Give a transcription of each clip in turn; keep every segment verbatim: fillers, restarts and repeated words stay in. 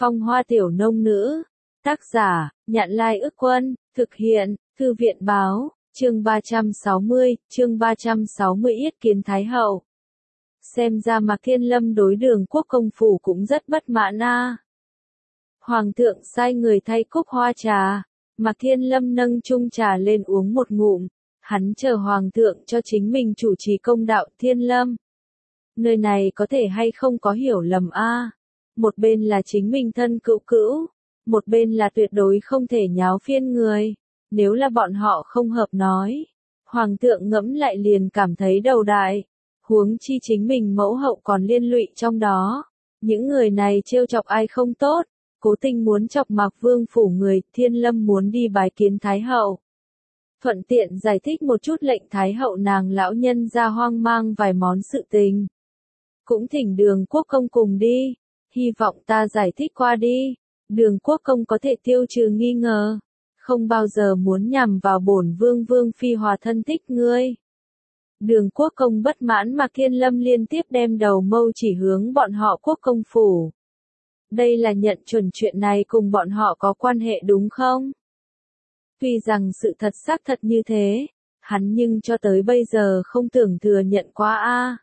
Phong hoa tiểu nông nữ. Tác giả, Nhạn Lai Ức Quân, thực hiện, Thư viện Báo, chương ba trăm sáu mươi, chương ba trăm sáu mươi Yết kiến Thái Hậu. Xem ra Mạc Thiên Lâm đối Đường Quốc công phủ cũng rất bất mãn a. Hoàng thượng sai người thay cúc hoa trà, Mạc Thiên Lâm nâng chung trà lên uống một ngụm, hắn chờ Hoàng thượng cho chính mình chủ trì công đạo. Thiên Lâm, nơi này có thể hay không có hiểu lầm a? Một bên là chính mình thân cữu cữu, một bên là tuyệt đối không thể nháo phiên người. Nếu là bọn họ không hợp nói, Hoàng thượng ngẫm lại liền cảm thấy đầu đại. Huống chi chính mình mẫu hậu còn liên lụy trong đó. Những người này trêu chọc ai không tốt, cố tình muốn chọc Mạc Vương phủ người. Thiên Lâm muốn đi bái kiến Thái hậu, thuận tiện giải thích một chút lệnh Thái hậu nàng lão nhân ra hoang mang vài món sự tình. Cũng thỉnh Đường Quốc công cùng đi, hy vọng ta giải thích qua đi, Đường Quốc công có thể tiêu trừ nghi ngờ, không bao giờ muốn nhằm vào bổn vương vương phi hòa thân thích ngươi. Đường Quốc công bất mãn Mạc Thiên Lâm liên tiếp đem đầu mâu chỉ hướng bọn họ Quốc công phủ. Đây là nhận chuẩn chuyện này cùng bọn họ có quan hệ đúng không? Tuy rằng sự thật xác thật như thế, hắn nhưng cho tới bây giờ không tưởng thừa nhận qua a.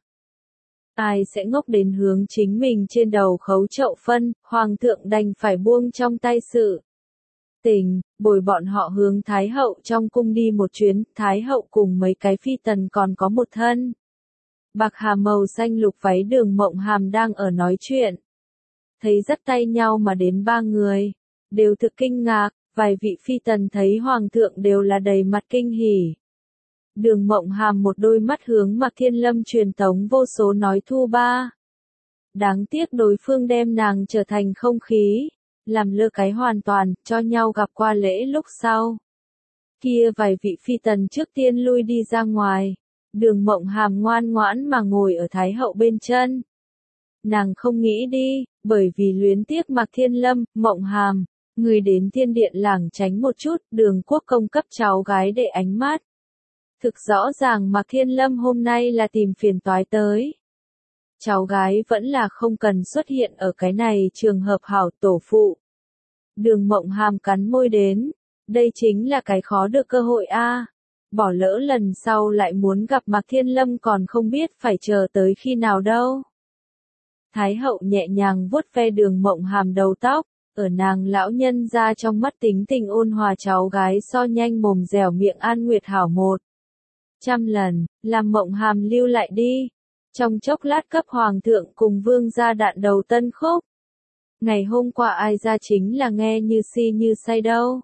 Ai sẽ ngốc đến hướng chính mình trên đầu khấu chậu phân, Hoàng thượng đành phải buông trong tay sự tình, bồi bọn họ hướng Thái hậu trong cung đi một chuyến. Thái hậu cùng mấy cái phi tần còn có một thân bạc hà màu xanh lục váy Đường Mộng Hàm đang ở nói chuyện. Thấy dắt tay nhau mà đến ba người, đều thực kinh ngạc, vài vị phi tần thấy Hoàng thượng đều là đầy mặt kinh hỉ. Đường Mộng Hàm một đôi mắt hướng Mạc Thiên Lâm truyền tống vô số nói thu ba. Đáng tiếc đối phương đem nàng trở thành không khí, làm lơ cái hoàn toàn, cho nhau gặp qua lễ lúc sau. Kia vài vị phi tần trước tiên lui đi ra ngoài, Đường Mộng Hàm ngoan ngoãn mà ngồi ở Thái hậu bên chân. Nàng không nghĩ đi, bởi vì luyến tiếc Mạc Thiên Lâm. Mộng Hàm, người đến thiên điện lảng tránh một chút. Đường Quốc công cấp cháu gái để ánh mắt. Thực rõ ràng Mạc Thiên Lâm hôm nay là tìm phiền toái tới. Cháu gái vẫn là không cần xuất hiện ở cái này trường hợp hảo tổ phụ. Đường Mộng Hàm cắn môi đến, đây chính là cái khó được cơ hội a. Bỏ lỡ lần sau lại muốn gặp Mạc Thiên Lâm còn không biết phải chờ tới khi nào đâu. Thái hậu nhẹ nhàng vuốt ve Đường Mộng Hàm đầu tóc, ở nàng lão nhân ra trong mắt tính tình ôn hòa cháu gái so nhanh mồm dẻo miệng An Nguyệt hảo một trăm lần, làm Mộng Hàm lưu lại đi. Trong chốc lát cấp Hoàng thượng cùng vương gia đạn đầu tân khúc. Ngày hôm qua ai ra chính là nghe như si như say đâu.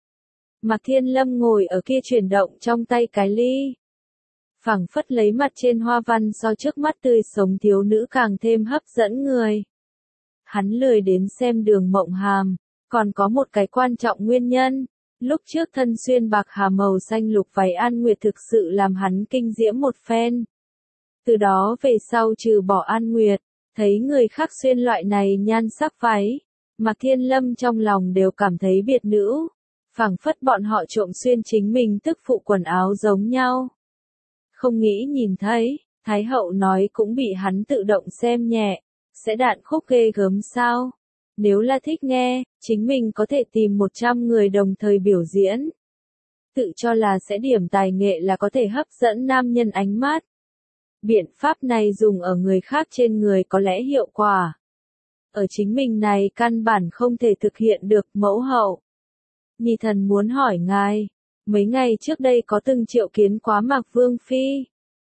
Mạc Thiên Lâm ngồi ở kia chuyển động trong tay cái ly. Phảng phất lấy mặt trên hoa văn so trước mắt tươi sống thiếu nữ càng thêm hấp dẫn người. Hắn lười đến xem Đường Mộng Hàm, còn có một cái quan trọng nguyên nhân. Lúc trước thân xuyên bạc hà màu xanh lục váy An Nguyệt thực sự làm hắn kinh diễm một phen. Từ đó về sau trừ bỏ An Nguyệt, thấy người khác xuyên loại này nhan sắc váy, Mạc Thiên Lâm trong lòng đều cảm thấy biệt nữ, phảng phất bọn họ trộm xuyên chính mình tức phụ quần áo giống nhau. Không nghĩ nhìn thấy, Thái hậu nói cũng bị hắn tự động xem nhẹ, sẽ đạn khúc ghê gớm sao? Nếu là thích nghe, chính mình có thể tìm một trăm người đồng thời biểu diễn. Tự cho là sẽ điểm tài nghệ là có thể hấp dẫn nam nhân ánh mắt. Biện pháp này dùng ở người khác trên người có lẽ hiệu quả. Ở chính mình này căn bản không thể thực hiện được. Mẫu hậu, Nhi thần muốn hỏi ngài, mấy ngày trước đây có từng triệu kiến quá Mạc Vương Phi?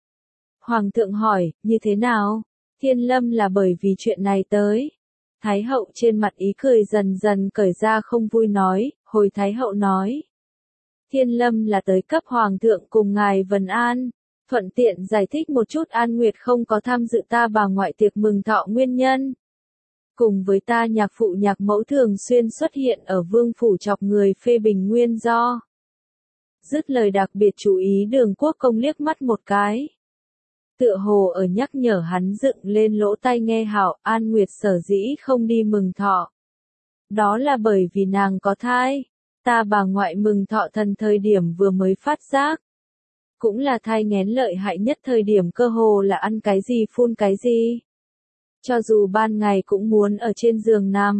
Hoàng thượng hỏi, như thế nào? Thiên Lâm là bởi vì chuyện này tới. Thái hậu trên mặt ý cười dần dần cởi ra không vui nói, hồi Thái hậu nói. Thiên Lâm là tới cấp Hoàng thượng cùng ngài vần an, thuận tiện giải thích một chút An Nguyệt không có tham dự ta bà ngoại tiệc mừng thọ nguyên nhân. Cùng với ta nhạc phụ nhạc mẫu thường xuyên xuất hiện ở vương phủ chọc người phê bình nguyên do. Dứt lời đặc biệt chú ý Đường Quốc công liếc mắt một cái. Tựa hồ ở nhắc nhở hắn dựng lên lỗ tai nghe hảo. An Nguyệt sở dĩ không đi mừng thọ. Đó là bởi vì nàng có thai. Ta bà ngoại mừng thọ thần thời điểm vừa mới phát giác. Cũng là thai nghén lợi hại nhất thời điểm, cơ hồ là ăn cái gì phun cái gì. Cho dù ban ngày cũng muốn ở trên giường nằm,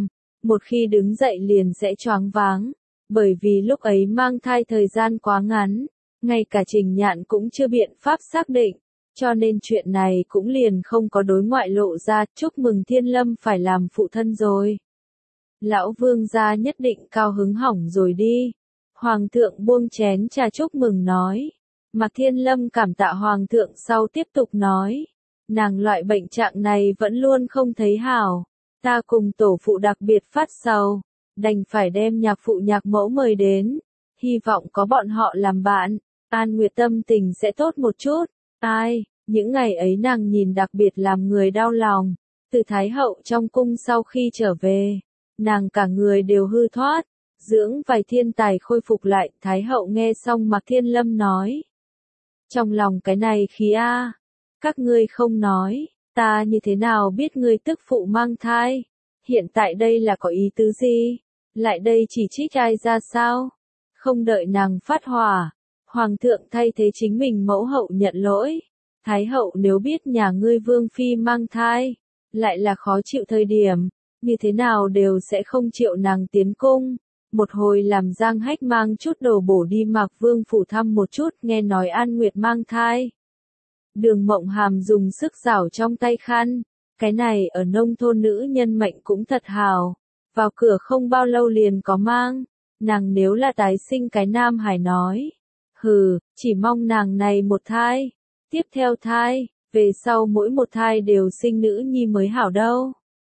một khi đứng dậy liền sẽ choáng váng, bởi vì lúc ấy mang thai thời gian quá ngắn, ngay cả Trình Nhạn cũng chưa biện pháp xác định, cho nên chuyện này cũng liền không có đối ngoại lộ ra. Chúc mừng Thiên Lâm phải làm phụ thân rồi. Lão Vương gia nhất định cao hứng hỏng rồi đi. Hoàng thượng buông chén trà chúc mừng nói. Mạc Thiên Lâm cảm tạ Hoàng thượng sau tiếp tục nói. Nàng loại bệnh trạng này vẫn luôn không thấy hảo. Ta cùng tổ phụ đặc biệt phát sầu. Đành phải đem nhạc phụ nhạc mẫu mời đến. Hy vọng có bọn họ làm bạn. An Nguyệt tâm tình sẽ tốt một chút. Ai, những ngày ấy nàng nhìn đặc biệt làm người đau lòng. Từ Thái hậu trong cung sau khi trở về, nàng cả người đều hư thoát. Dưỡng vài thiên tài khôi phục lại. Thái hậu nghe xong Mạc Thiên Lâm nói. Trong lòng cái này khí a, các ngươi không nói, ta như thế nào biết ngươi tức phụ mang thai? Hiện tại đây là có ý tứ gì? Lại đây chỉ trích ai ra sao? Không đợi nàng phát hỏa, Hoàng thượng thay thế chính mình mẫu hậu nhận lỗi. Thái hậu nếu biết nhà ngươi Vương Phi mang thai, lại là khó chịu thời điểm, như thế nào đều sẽ không chịu nàng tiến cung. Một hồi làm Giang Hách mang chút đồ bổ đi Mạc Vương phủ thăm một chút, nghe nói An Nguyệt mang thai. Đường Mộng Hàm dùng sức giảo trong tay khăn, cái này ở nông thôn nữ nhân mệnh cũng thật hào, vào cửa không bao lâu liền có mang, nàng nếu là tái sinh cái nam hải nói, hừ, chỉ mong nàng này một thai, tiếp theo thai, về sau mỗi một thai đều sinh nữ nhi mới hảo đâu.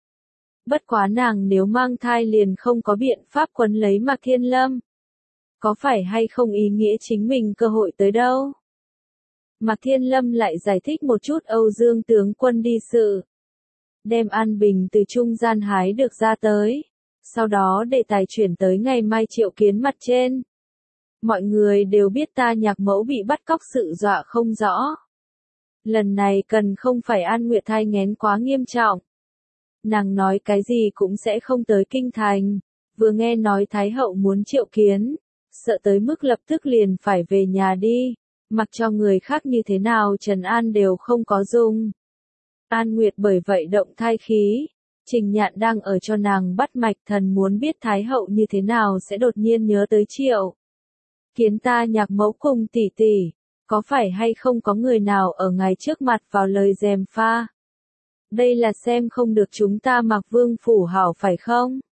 Bất quá nàng nếu mang thai liền không có biện pháp quấn lấy Mạc Thiên Lâm. Có phải hay không ý nghĩa chính mình cơ hội tới đâu? Mạc Thiên Lâm lại giải thích một chút Âu Dương tướng quân đi sự. Đem An Bình từ trung gian hái được ra tới. Sau đó để tài chuyển tới ngày mai triệu kiến mặt trên. Mọi người đều biết ta nhạc mẫu bị bắt cóc sự dọa không rõ. Lần này cần không phải An Nguyệt thai nghén quá nghiêm trọng. Nàng nói cái gì cũng sẽ không tới kinh thành, vừa nghe nói Thái hậu muốn triệu kiến, sợ tới mức lập tức liền phải về nhà đi, mặc cho người khác như thế nào trấn an đều không có dung. An Nguyệt bởi vậy động thai khí, Trình Nhạn đang ở cho nàng bắt mạch, thần muốn biết Thái hậu như thế nào sẽ đột nhiên nhớ tới triệu kiến ta nhạc mẫu cùng tỷ tỷ, có phải hay không có người nào ở ngài trước mặt vào lời gièm pha. Đây là xem không được chúng ta Mạc Vương phủ hảo phải không?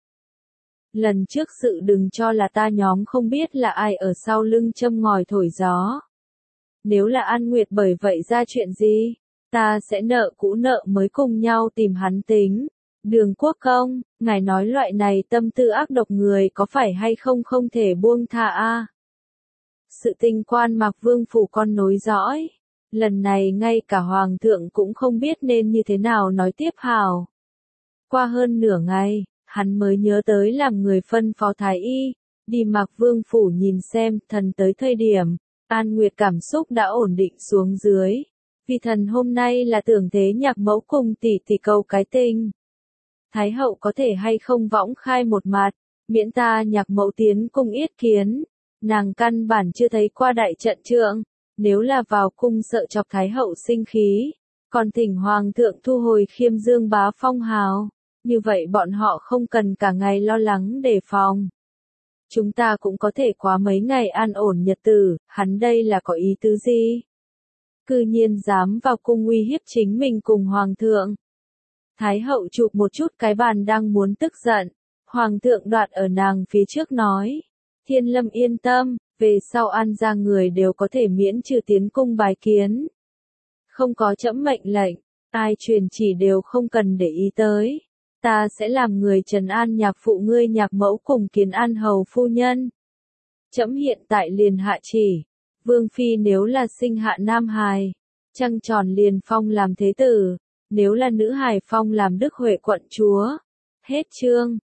Lần trước sự đừng cho là ta nhóm không biết là ai ở sau lưng châm ngòi thổi gió. Nếu là An Nguyệt bởi vậy ra chuyện gì, ta sẽ nợ cũ nợ mới cùng nhau tìm hắn tính. Đường Quốc công, ngài nói loại này tâm tư ác độc người có phải hay không không thể buông tha a? Sự tình quan Mạc Vương phủ con nối dõi. Lần này ngay cả Hoàng thượng cũng không biết nên như thế nào nói tiếp hảo. Qua hơn nửa ngày, hắn mới nhớ tới làm người phân phó Thái y, đi Mạc Vương phủ nhìn xem, thần tới thời điểm, An Nguyệt cảm xúc đã ổn định xuống dưới. Vì thần hôm nay là tưởng thế nhạc mẫu cùng tỷ tỷ cầu cái tình. Thái hậu có thể hay không võng khai một mặt, miễn ta nhạc mẫu tiến cung yết kiến. Nàng căn bản chưa thấy qua đại trận trượng. Nếu là vào cung sợ chọc Thái hậu sinh khí, còn thỉnh Hoàng thượng thu hồi Khiêm Dương bá phong hào, như vậy bọn họ không cần cả ngày lo lắng đề phòng. Chúng ta cũng có thể quá mấy ngày an ổn nhật tử, hắn đây là có ý tứ gì? Cư nhiên dám vào cung uy hiếp chính mình cùng Hoàng thượng. Thái hậu chụp một chút cái bàn đang muốn tức giận, Hoàng thượng đoạt ở nàng phía trước nói, Thiên Lâm yên tâm. Về sau An gia người đều có thể miễn trừ tiến cung bài kiến. Không có trẫm mệnh lệnh, ai truyền chỉ đều không cần để ý tới. Ta sẽ làm người trấn an nhạc phụ ngươi nhạc mẫu cùng kiến an hầu phu nhân. Trẫm hiện tại liền hạ chỉ, Vương Phi nếu là sinh hạ nam hài, trăng tròn liền phong làm thế tử, nếu là nữ hài phong làm Đức Huệ quận chúa. Hết chương.